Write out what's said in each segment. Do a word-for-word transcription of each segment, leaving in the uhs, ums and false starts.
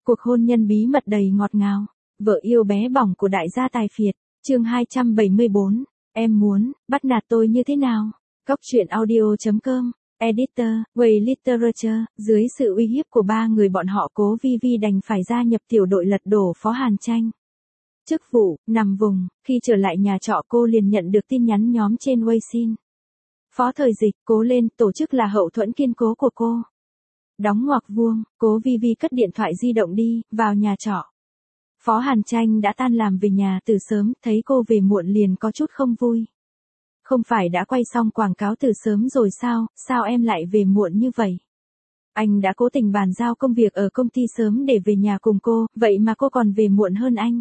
Cuộc hôn nhân bí mật đầy ngọt ngào. Vợ yêu bé bỏng của đại gia tài phiệt. Chương hai trăm bảy mươi bốn. Em muốn bắt nạt tôi như thế nào? Góc truyện audio chấm com. Editor, Way Literature. Dưới sự uy hiếp của ba người bọn họ, Cố Vi Vi đành phải gia nhập tiểu đội lật đổ Phó Hàn Tranh. Chức vụ, nằm vùng. Khi trở lại nhà trọ, cô liền nhận được tin nhắn nhóm trên Weixin. Phó Thời Dịch, cố lên, tổ chức là hậu thuẫn kiên cố của cô. Đóng ngoặc vuông, Cố Vi Vi cất điện thoại di động đi, vào nhà trọ. Phó Hàn Tranh đã tan làm về nhà từ sớm, thấy cô về muộn liền có chút không vui. Không phải đã quay xong quảng cáo từ sớm rồi sao, sao em lại về muộn như vậy? Anh đã cố tình bàn giao công việc ở công ty sớm để về nhà cùng cô, vậy mà cô còn về muộn hơn anh.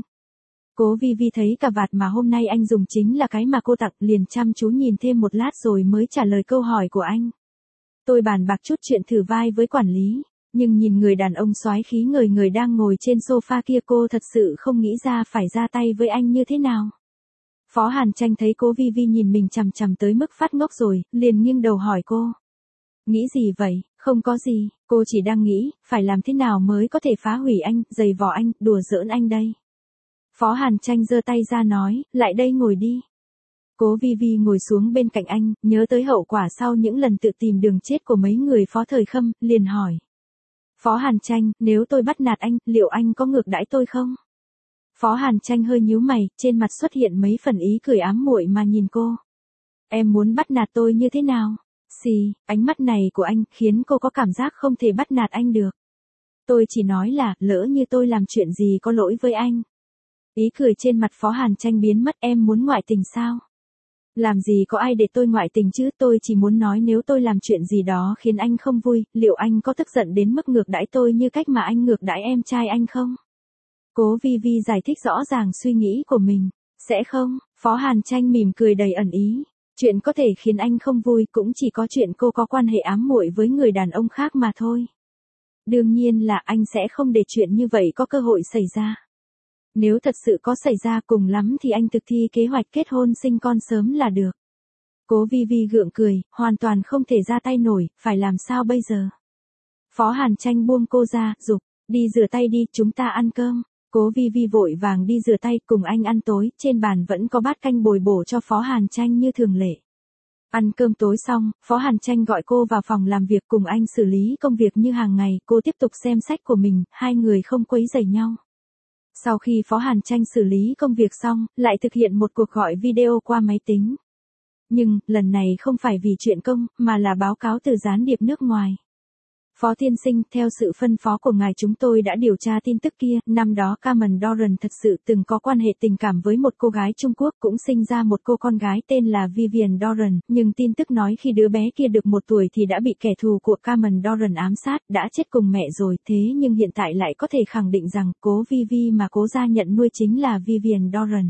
Cố Vi Vi thấy cà vạt mà hôm nay anh dùng chính là cái mà cô tặng, liền chăm chú nhìn thêm một lát rồi mới trả lời câu hỏi của anh. Tôi bàn bạc chút chuyện thử vai với quản lý, nhưng nhìn người đàn ông soái khí người người đang ngồi trên sofa kia, cô thật sự không nghĩ ra phải ra tay với anh như thế nào. Phó Hàn Tranh thấy Cố Vi Vi nhìn mình chằm chằm tới mức phát ngốc rồi, liền nghiêng đầu hỏi cô. Nghĩ gì vậy? Không có gì, cô chỉ đang nghĩ, phải làm thế nào mới có thể phá hủy anh, giày vò anh, đùa giỡn anh đây. Phó Hàn Tranh giơ tay ra nói, lại đây ngồi đi. Cố Vi Vi ngồi xuống bên cạnh anh, nhớ tới hậu quả sau những lần tự tìm đường chết của mấy người Phó Thời Khâm, liền hỏi. Phó Hàn Tranh, nếu tôi bắt nạt anh, liệu anh có ngược đãi tôi không? Phó Hàn Tranh hơi nhíu mày, trên mặt xuất hiện mấy phần ý cười ám muội mà nhìn cô. Em muốn bắt nạt tôi như thế nào? Xì, ánh mắt này của anh khiến cô có cảm giác không thể bắt nạt anh được. Tôi chỉ nói là, lỡ như tôi làm chuyện gì có lỗi với anh. Ý cười trên mặt Phó Hàn Tranh biến mất. Em muốn ngoại tình sao? Làm gì có ai để tôi ngoại tình chứ, tôi chỉ muốn nói nếu tôi làm chuyện gì đó khiến anh không vui, liệu anh có tức giận đến mức ngược đãi tôi như cách mà anh ngược đãi em trai anh không? Cố Vi Vi giải thích rõ ràng suy nghĩ của mình. Sẽ không, Phó Hàn Tranh mỉm cười đầy ẩn ý. Chuyện có thể khiến anh không vui cũng chỉ có chuyện cô có quan hệ ám muội với người đàn ông khác mà thôi. Đương nhiên là anh sẽ không để chuyện như vậy có cơ hội xảy ra. Nếu thật sự có xảy ra, cùng lắm thì anh thực thi kế hoạch kết hôn sinh con sớm là được. Cố Vi Vi gượng cười, hoàn toàn không thể ra tay nổi, phải làm sao bây giờ? Phó Hàn Tranh buông cô ra, giục, đi rửa tay đi, chúng ta ăn cơm. Cố Vi Vi vội vàng đi rửa tay, cùng anh ăn tối, trên bàn vẫn có bát canh bồi bổ cho Phó Hàn Tranh như thường lệ. Ăn cơm tối xong, Phó Hàn Tranh gọi cô vào phòng làm việc cùng anh xử lý công việc như hàng ngày, cô tiếp tục xem sách của mình, hai người không quấy rầy nhau. Sau khi Phó Hàn Tranh xử lý công việc xong, lại thực hiện một cuộc gọi video qua máy tính. Nhưng, lần này không phải vì chuyện công, mà là báo cáo từ gián điệp nước ngoài. Phó tiên sinh, theo sự phân phó của ngài chúng tôi đã điều tra tin tức kia, năm đó Carmen Doran thật sự từng có quan hệ tình cảm với một cô gái Trung Quốc, cũng sinh ra một cô con gái tên là Vivian Doran, nhưng tin tức nói khi đứa bé kia được một tuổi thì đã bị kẻ thù của Carmen Doran ám sát, đã chết cùng mẹ rồi, thế nhưng hiện tại lại có thể khẳng định rằng, Cố Vi Vi mà Cố gia nhận nuôi chính là Vivian Doran.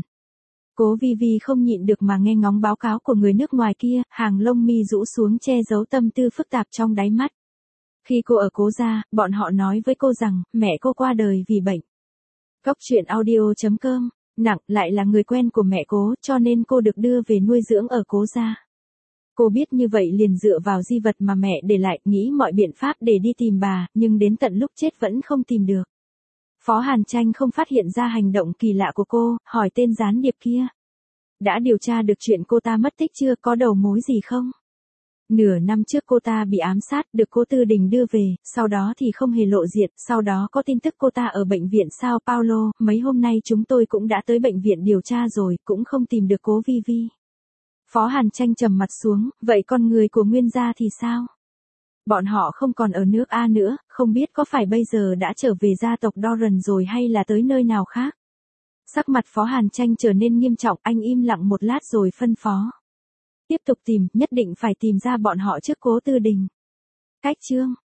Cố Vi Vi không nhịn được mà nghe ngóng báo cáo của người nước ngoài kia, hàng lông mi rũ xuống che giấu tâm tư phức tạp trong đáy mắt. Khi cô ở Cố gia, bọn họ nói với cô rằng, mẹ cô qua đời vì bệnh. Góc truyện audio chấm com, nặng lại là người quen của mẹ Cố, cho nên cô được đưa về nuôi dưỡng ở Cố gia. Cô biết như vậy liền dựa vào di vật mà mẹ để lại, nghĩ mọi biện pháp để đi tìm bà, nhưng đến tận lúc chết vẫn không tìm được. Phó Hàn Tranh không phát hiện ra hành động kỳ lạ của cô, hỏi tên gián điệp kia. Đã điều tra được chuyện cô ta mất tích chưa, có đầu mối gì không? Nửa năm trước cô ta bị ám sát, được Cố Tư Đình đưa về, sau đó thì không hề lộ diện, sau đó có tin tức cô ta ở bệnh viện Sao Paulo, mấy hôm nay chúng tôi cũng đã tới bệnh viện điều tra rồi, cũng không tìm được Cố Vi Vi. Phó Hàn Tranh trầm mặt xuống, vậy con người của Nguyên gia thì sao? Bọn họ không còn ở nước A nữa, không biết có phải bây giờ đã trở về gia tộc Doran rồi hay là tới nơi nào khác? Sắc mặt Phó Hàn Tranh trở nên nghiêm trọng, anh im lặng một lát rồi phân phó. Tiếp tục tìm, nhất định phải tìm ra bọn họ trước Cố Tư Đình. Cách chương